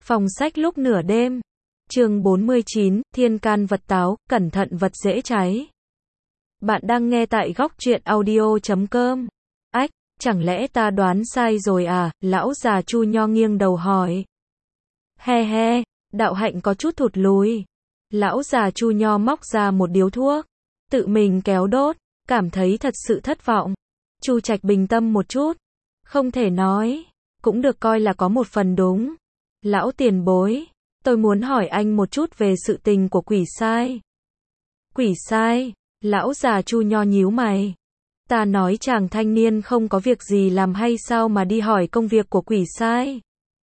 Phòng sách lúc nửa đêm. Chương 49, Thiên can vật táo, cẩn thận vật dễ cháy. Bạn đang nghe tại góc truyện audio.com. Ách, chẳng lẽ ta đoán sai rồi à? Lão già Chu Nho nghiêng đầu hỏi. He he, đạo hạnh có chút thụt lùi. Lão già Chu Nho móc ra một điếu thuốc, tự mình kéo đốt, cảm thấy thật sự thất vọng. Chu Trạch bình tâm một chút. Không thể nói, cũng được coi là có một phần đúng. Lão tiền bối, tôi muốn hỏi anh một chút về sự tình của quỷ sai. Quỷ sai? Lão già Chu Nho nhíu mày. Ta nói chàng thanh niên không có việc gì làm hay sao mà đi hỏi công việc của quỷ sai?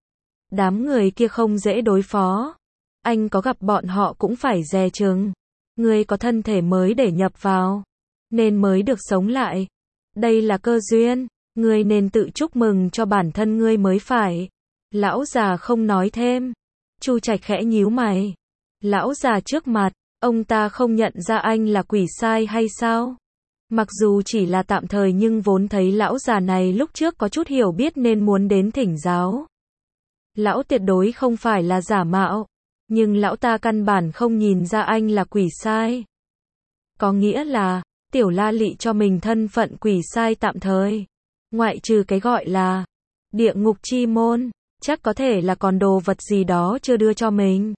Đám người kia không dễ đối phó. Anh có gặp bọn họ cũng phải dè chừng. Ngươi có thân thể mới để nhập vào, nên mới được sống lại. Đây là cơ duyên, ngươi nên tự chúc mừng cho bản thân ngươi mới phải. Lão già không nói thêm. Chu Trạch khẽ nhíu mày. Lão già trước mặt, ông ta không nhận ra anh là quỷ sai hay sao? Mặc dù chỉ là tạm thời nhưng vốn thấy lão già này lúc trước có chút hiểu biết nên muốn đến thỉnh giáo. Lão tuyệt đối không phải là giả mạo, nhưng lão ta căn bản không nhìn ra anh là quỷ sai. Có nghĩa là, Tiểu La Lị cho mình thân phận quỷ sai tạm thời. Ngoại trừ cái gọi là địa ngục chi môn, chắc có thể là còn đồ vật gì đó chưa đưa cho mình.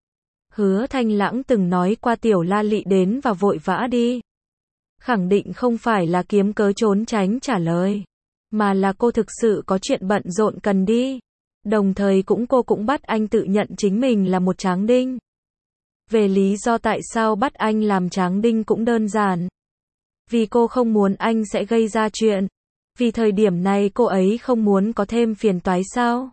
Hứa Thanh Lãng từng nói qua Tiểu La Lị đến và vội vã đi. Khẳng định không phải là kiếm cớ trốn tránh trả lời, mà là cô thực sự có chuyện bận rộn cần đi. Đồng thời cô cũng bắt anh tự nhận chính mình là một tráng đinh. Về lý do tại sao bắt anh làm tráng đinh cũng đơn giản. Vì cô không muốn anh sẽ gây ra chuyện. Vì thời điểm này cô ấy không muốn có thêm phiền toái sao.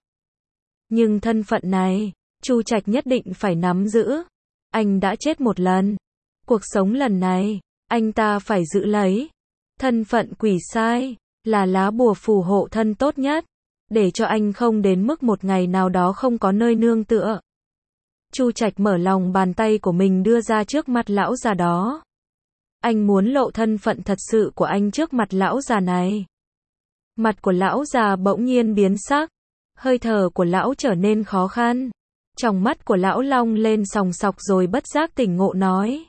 Nhưng thân phận này, Chu Trạch nhất định phải nắm giữ. Anh đã chết một lần. Cuộc sống lần này, anh ta phải giữ lấy. Thân phận quỷ sai, là lá bùa phù hộ thân tốt nhất. Để cho anh không đến mức một ngày nào đó không có nơi nương tựa. Chu Trạch mở lòng bàn tay của mình đưa ra trước mặt lão già đó. Anh muốn lộ thân phận thật sự của anh trước mặt lão già này. Mặt của lão già bỗng nhiên biến sắc. Hơi thở của lão trở nên khó khăn. Trong mắt của lão long lên sòng sọc rồi bất giác tỉnh ngộ nói.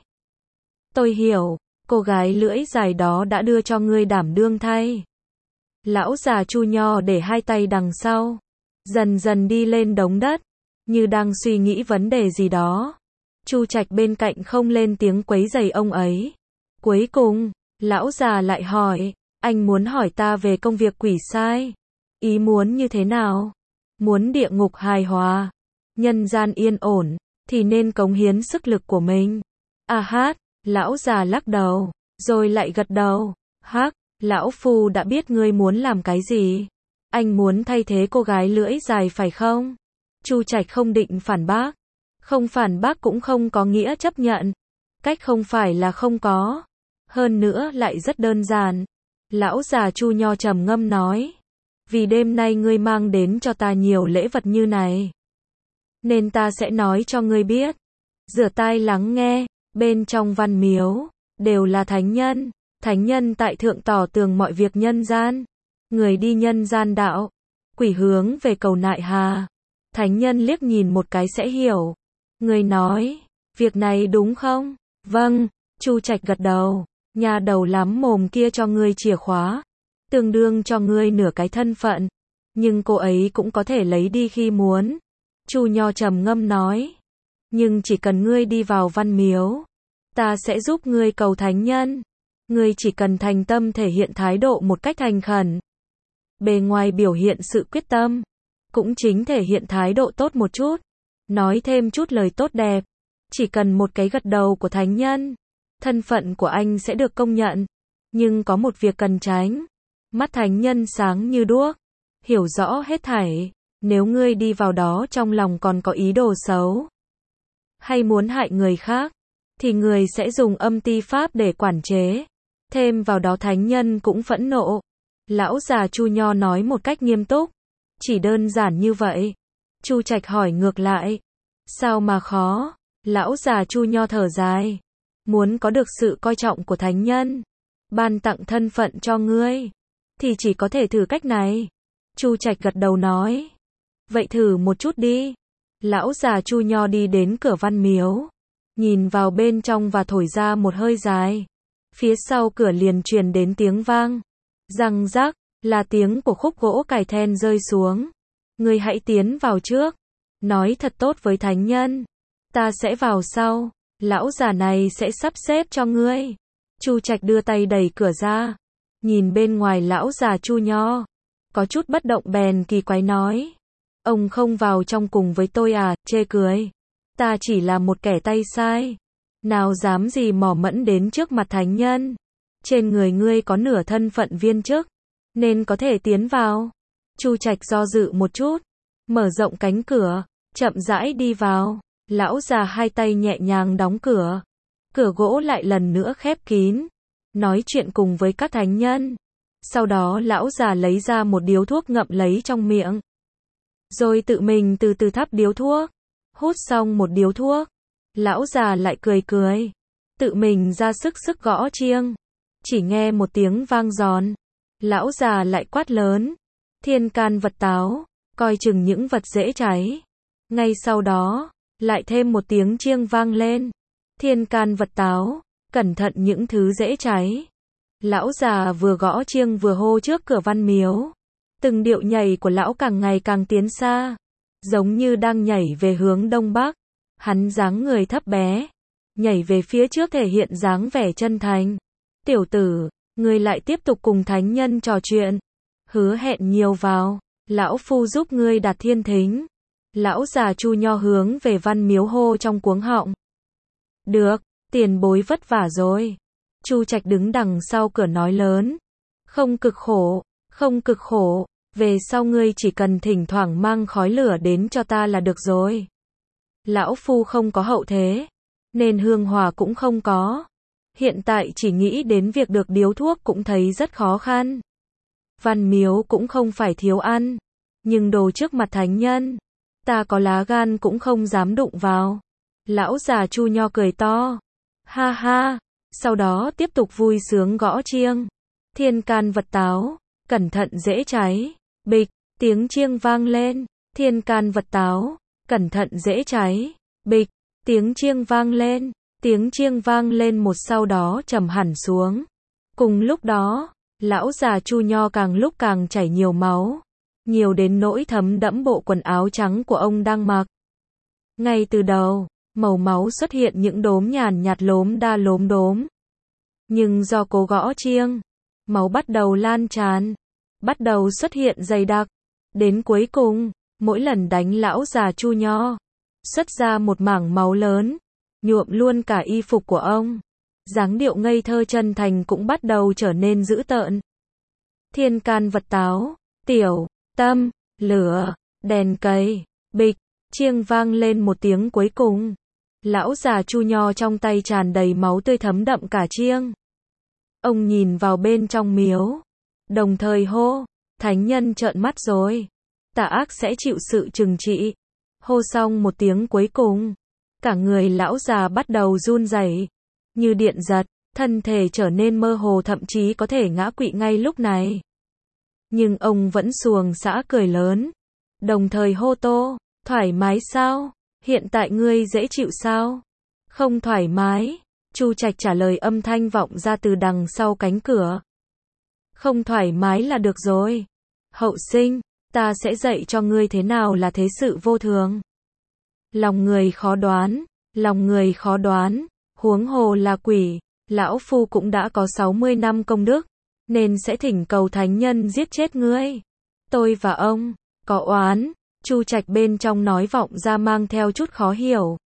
Tôi hiểu, cô gái lưỡi dài đó đã đưa cho ngươi đảm đương thay. Lão già Chu Nho để hai tay đằng sau, dần dần đi lên đống đất, như đang suy nghĩ vấn đề gì đó. Chu Trạch bên cạnh không lên tiếng quấy rầy ông ấy. Cuối cùng, lão già lại hỏi, anh muốn hỏi ta về công việc quỷ sai. Ý muốn như thế nào? Muốn địa ngục hài hòa, nhân gian yên ổn, thì nên cống hiến sức lực của mình. À hát, lão già lắc đầu, rồi lại gật đầu. Hắc, lão phu đã biết ngươi muốn làm cái gì. Anh muốn thay thế cô gái lưỡi dài phải không? Chu Trạch không định phản bác. Không phản bác cũng không có nghĩa chấp nhận. Cách không phải là không có. Hơn nữa lại rất đơn giản. Lão già Chu Nho trầm ngâm nói. Vì đêm nay ngươi mang đến cho ta nhiều lễ vật như này, nên ta sẽ nói cho ngươi biết. Rửa tai lắng nghe, bên trong văn miếu, đều là thánh nhân. Thánh nhân tại thượng tỏ tường mọi việc nhân gian. Người đi nhân gian đạo, quỷ hướng về cầu nại hà. Thánh nhân liếc nhìn một cái sẽ hiểu. Người nói, việc này đúng không? Vâng, Chu Trạch gật đầu. Nhà đầu lắm mồm kia cho ngươi chìa khóa, tương đương cho ngươi nửa cái thân phận. Nhưng cô ấy cũng có thể lấy đi khi muốn. Chu Nho trầm ngâm nói. Nhưng chỉ cần ngươi đi vào văn miếu, ta sẽ giúp ngươi cầu thánh nhân. Ngươi chỉ cần thành tâm thể hiện thái độ một cách thành khẩn. Bề ngoài biểu hiện sự quyết tâm, cũng chính thể hiện thái độ tốt một chút. Nói thêm chút lời tốt đẹp. Chỉ cần một cái gật đầu của thánh nhân, thân phận của anh sẽ được công nhận. Nhưng có một việc cần tránh. Mắt thánh nhân sáng như đuốc, hiểu rõ hết thảy. Nếu ngươi đi vào đó trong lòng còn có ý đồ xấu, hay muốn hại người khác, thì người sẽ dùng âm ti pháp để quản chế. Thêm vào đó thánh nhân cũng phẫn nộ. Lão già Chu Nho nói một cách nghiêm túc. Chỉ đơn giản như vậy. Chu Trạch hỏi ngược lại. Sao mà khó? Lão già Chu Nho thở dài. Muốn có được sự coi trọng của thánh nhân, ban tặng thân phận cho ngươi, thì chỉ có thể thử cách này. Chu Trạch gật đầu nói. Vậy thử một chút đi. Lão già Chu Nho đi đến cửa văn miếu, nhìn vào bên trong và thổi ra một hơi dài. Phía sau cửa liền truyền đến tiếng vang. Răng rắc, là tiếng của khúc gỗ cài then rơi xuống. Ngươi hãy tiến vào trước. Nói thật tốt với thánh nhân. Ta sẽ vào sau. Lão già này sẽ sắp xếp cho ngươi. Chu Trạch đưa tay đẩy cửa ra. Nhìn bên ngoài lão già Chu Nho. Có chút bất động bèn kỳ quái nói. Ông không vào trong cùng với tôi à, chê cười. Ta chỉ là một kẻ tay sai. Nào dám gì mỏ mẫm đến trước mặt thánh nhân. Trên người ngươi có nửa thân phận viên chức, nên có thể tiến vào. Chu Trạch do dự một chút, mở rộng cánh cửa, chậm rãi đi vào. Lão già hai tay nhẹ nhàng đóng cửa. Cửa gỗ lại lần nữa khép kín. Nói chuyện cùng với các thánh nhân. Sau đó lão già lấy ra một điếu thuốc ngậm lấy trong miệng. Rồi tự mình từ từ thắp điếu thuốc. Hút xong một điếu thuốc, lão già lại cười cười. Tự mình ra sức gõ chiêng. Chỉ nghe một tiếng vang giòn. Lão già lại quát lớn. Thiên can vật táo, coi chừng những vật dễ cháy. Ngay sau đó, lại thêm một tiếng chiêng vang lên. Thiên can vật táo, cẩn thận những thứ dễ cháy. Lão già vừa gõ chiêng vừa hô trước cửa văn miếu. Từng điệu nhảy của lão càng ngày càng tiến xa, giống như đang nhảy về hướng đông bắc. Hắn dáng người thấp bé, nhảy về phía trước thể hiện dáng vẻ chân thành. Tiểu tử, ngươi lại tiếp tục cùng thánh nhân trò chuyện. Hứa hẹn nhiều vào, lão phu giúp ngươi đạt thiên thính. Lão già Chu Nho hướng về văn miếu hô trong cuống họng. Được, tiền bối vất vả rồi. Chu Trạch đứng đằng sau cửa nói lớn. Không cực khổ, không cực khổ. Về sau ngươi chỉ cần thỉnh thoảng mang khói lửa đến cho ta là được rồi. Lão phu không có hậu thế, nên hương hỏa cũng không có. Hiện tại chỉ nghĩ đến việc được điếu thuốc cũng thấy rất khó khăn. Văn miếu cũng không phải thiếu ăn, nhưng đồ trước mặt thánh nhân, ta có lá gan cũng không dám đụng vào. Lão già Chu Nho cười to. Ha ha, sau đó tiếp tục vui sướng gõ chiêng. Thiên can vật táo, cẩn thận dễ cháy. Bịch, tiếng chiêng vang lên. Thiên can vật táo, cẩn thận dễ cháy. Bịch, tiếng chiêng vang lên. Tiếng chiêng vang lên một sau đó trầm hẳn xuống. Cùng lúc đó, lão già Chu Nho càng lúc càng chảy nhiều máu. Nhiều đến nỗi thấm đẫm bộ quần áo trắng của ông đang mặc. Ngay từ đầu, màu máu xuất hiện những đốm nhàn nhạt lốm đa lốm đốm. Nhưng do cố gõ chiêng, máu bắt đầu lan tràn, bắt đầu xuất hiện dày đặc. Đến cuối cùng, mỗi lần đánh lão già Chu Nho, xuất ra một mảng máu lớn, nhuộm luôn cả y phục của ông. Dáng điệu ngây thơ chân thành cũng bắt đầu trở nên dữ tợn. Thiên can vật táo, tiểu, tâm, lửa, đèn cầy, bịch, chiêng vang lên một tiếng cuối cùng. Lão già Chu Nho trong tay tràn đầy máu tươi thấm đậm cả chiêng. Ông nhìn vào bên trong miếu, đồng thời hô, thánh nhân trợn mắt rồi. Tà ác sẽ chịu sự trừng trị. Hô xong một tiếng cuối cùng, cả người lão già bắt đầu run rẩy, như điện giật, thân thể trở nên mơ hồ thậm chí có thể ngã quỵ ngay lúc này. Nhưng ông vẫn xuồng xã cười lớn, đồng thời hô to, thoải mái sao? Hiện tại ngươi dễ chịu sao? Không thoải mái. Chu Trạch trả lời âm thanh vọng ra từ đằng sau cánh cửa. Không thoải mái là được rồi. Hậu sinh, ta sẽ dạy cho ngươi thế nào là thế sự vô thường. Lòng người khó đoán, lòng người khó đoán, huống hồ là quỷ. Lão phu cũng đã có 60 năm công đức, nên sẽ thỉnh cầu thánh nhân giết chết ngươi. Tôi và ông có oán. Chu Trạch bên trong nói vọng ra mang theo chút khó hiểu.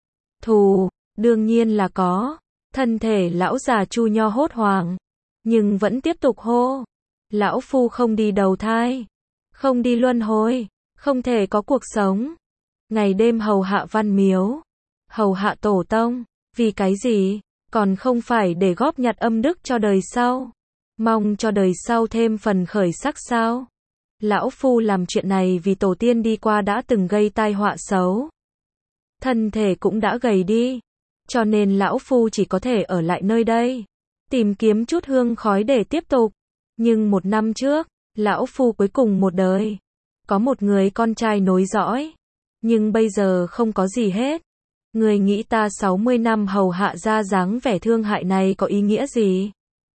Thù, đương nhiên là có. Thân thể lão già Chu Nho hốt hoảng, nhưng vẫn tiếp tục hô. Lão phu không đi đầu thai, không đi luân hồi, không thể có cuộc sống. Ngày đêm hầu hạ văn miếu, hầu hạ tổ tông, vì cái gì? Còn không phải để góp nhặt âm đức cho đời sau. Mong cho đời sau thêm phần khởi sắc sao? Lão phu làm chuyện này vì tổ tiên đi qua đã từng gây tai họa xấu. Thân thể cũng đã gầy đi, cho nên lão phu chỉ có thể ở lại nơi đây, tìm kiếm chút hương khói để tiếp tục. Nhưng 1 năm trước, lão phu cuối cùng một đời, có một người con trai nối dõi. nhưng bây giờ không có gì hết. Ngươi nghĩ ta 60 năm hầu hạ ra dáng vẻ thương hại này có ý nghĩa gì?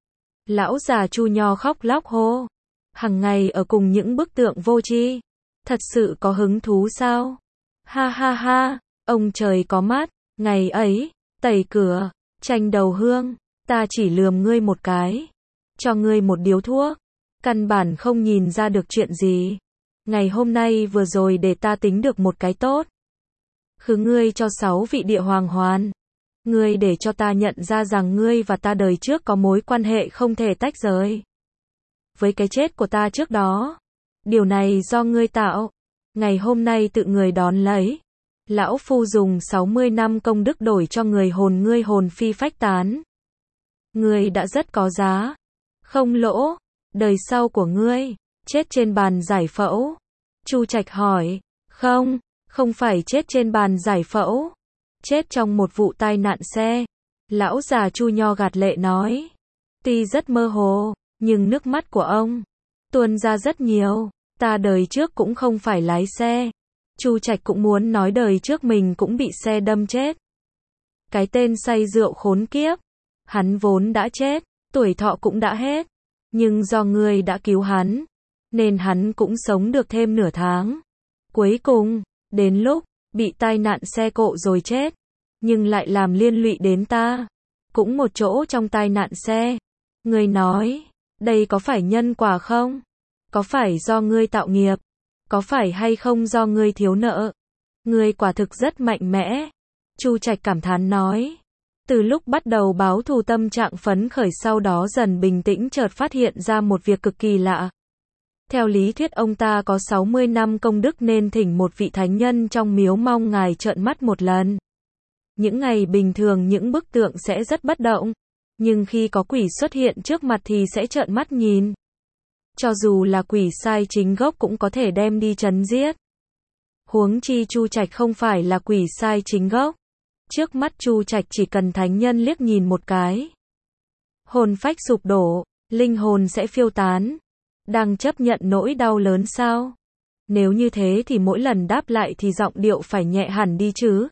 Lão già Chu Nho khóc lóc hô. Hằng ngày ở cùng những bức tượng vô tri. Thật sự có hứng thú sao? Ha ha ha, ông trời có mắt, ngày ấy, tẩy cửa, tranh đầu hương, ta chỉ lườm ngươi một cái. Cho ngươi một điếu thuốc. Căn bản không nhìn ra được chuyện gì. Ngày hôm nay vừa rồi để ta tính được một cái tốt. Khứ ngươi cho 6 vị địa hoàng hoàn. Ngươi để cho ta nhận ra rằng ngươi và ta đời trước có mối quan hệ không thể tách rời. Với cái chết của ta trước đó. Điều này do ngươi tạo. Ngày hôm nay tự người đón lấy. Lão Phu dùng 60 năm công đức đổi cho người hồn ngươi hồn phi phách tán. Ngươi đã rất có giá. Không lỗ. Đời sau của ngươi. Chết trên bàn giải phẫu. Chu Trạch hỏi. Không, không phải chết trên bàn giải phẫu. Chết trong một vụ tai nạn xe. Lão già Chu Nho gạt lệ nói. Tuy rất mơ hồ, nhưng nước mắt của ông tuôn ra rất nhiều. Ta đời trước cũng không phải lái xe. Chu Trạch cũng muốn nói đời trước mình cũng bị xe đâm chết. Cái tên say rượu khốn kiếp. Hắn vốn đã chết, tuổi thọ cũng đã hết. Nhưng do ngươi đã cứu hắn, nên hắn cũng sống được thêm nửa tháng. Cuối cùng, đến lúc bị tai nạn xe cộ rồi chết, nhưng lại làm liên lụy đến ta. Cũng một chỗ trong tai nạn xe. Ngươi nói, đây có phải nhân quả không? Có phải do ngươi tạo nghiệp? Có phải hay không do ngươi thiếu nợ? Ngươi quả thực rất mạnh mẽ. Chu Trạch cảm thán nói. Từ lúc bắt đầu báo thù tâm trạng phấn khởi sau đó dần bình tĩnh chợt phát hiện ra một việc cực kỳ lạ. Theo lý thuyết ông ta có 60 năm công đức nên thỉnh một vị thánh nhân trong miếu mong ngài trợn mắt một lần. Những ngày bình thường những bức tượng sẽ rất bất động. Nhưng khi có quỷ xuất hiện trước mặt thì sẽ trợn mắt nhìn. Cho dù là quỷ sai chính gốc cũng có thể đem đi trấn giết. Huống chi Chu Trạch không phải là quỷ sai chính gốc. Trước mắt Chu Trạch chỉ cần thánh nhân liếc nhìn một cái. Hồn phách sụp đổ, linh hồn sẽ phiêu tán. Đang chấp nhận nỗi đau lớn sao? Nếu như thế thì mỗi lần đáp lại thì giọng điệu phải nhẹ hẳn đi chứ.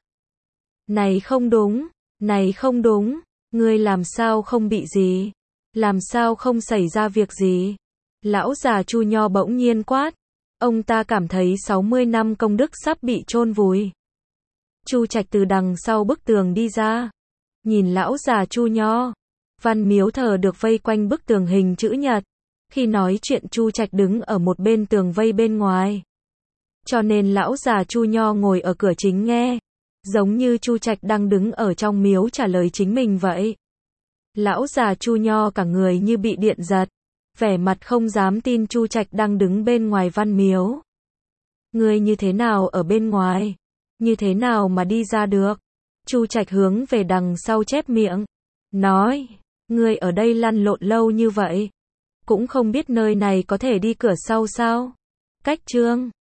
Này không đúng, này không đúng, ngươi làm sao không bị gì? Làm sao không xảy ra việc gì? Lão già Chu Nho bỗng nhiên quát. Ông ta cảm thấy 60 năm công đức sắp bị chôn vùi. Chu Trạch từ đằng sau bức tường đi ra. Nhìn lão già Chu Nho. Văn miếu thờ được vây quanh bức tường hình chữ nhật. Khi nói chuyện Chu Trạch đứng ở một bên tường vây bên ngoài. Cho nên lão già Chu Nho ngồi ở cửa chính nghe. Giống như Chu Trạch đang đứng ở trong miếu trả lời chính mình vậy. Lão già Chu Nho cả người như bị điện giật. Vẻ mặt không dám tin Chu Trạch đang đứng bên ngoài văn miếu. Ngươi như thế nào ở bên ngoài? Như thế nào mà đi ra được? Chu Trạch hướng về đằng sau chép miệng. Nói, ngươi ở đây lăn lộn lâu như vậy. Cũng không biết nơi này có thể đi cửa sau sao? Cách chương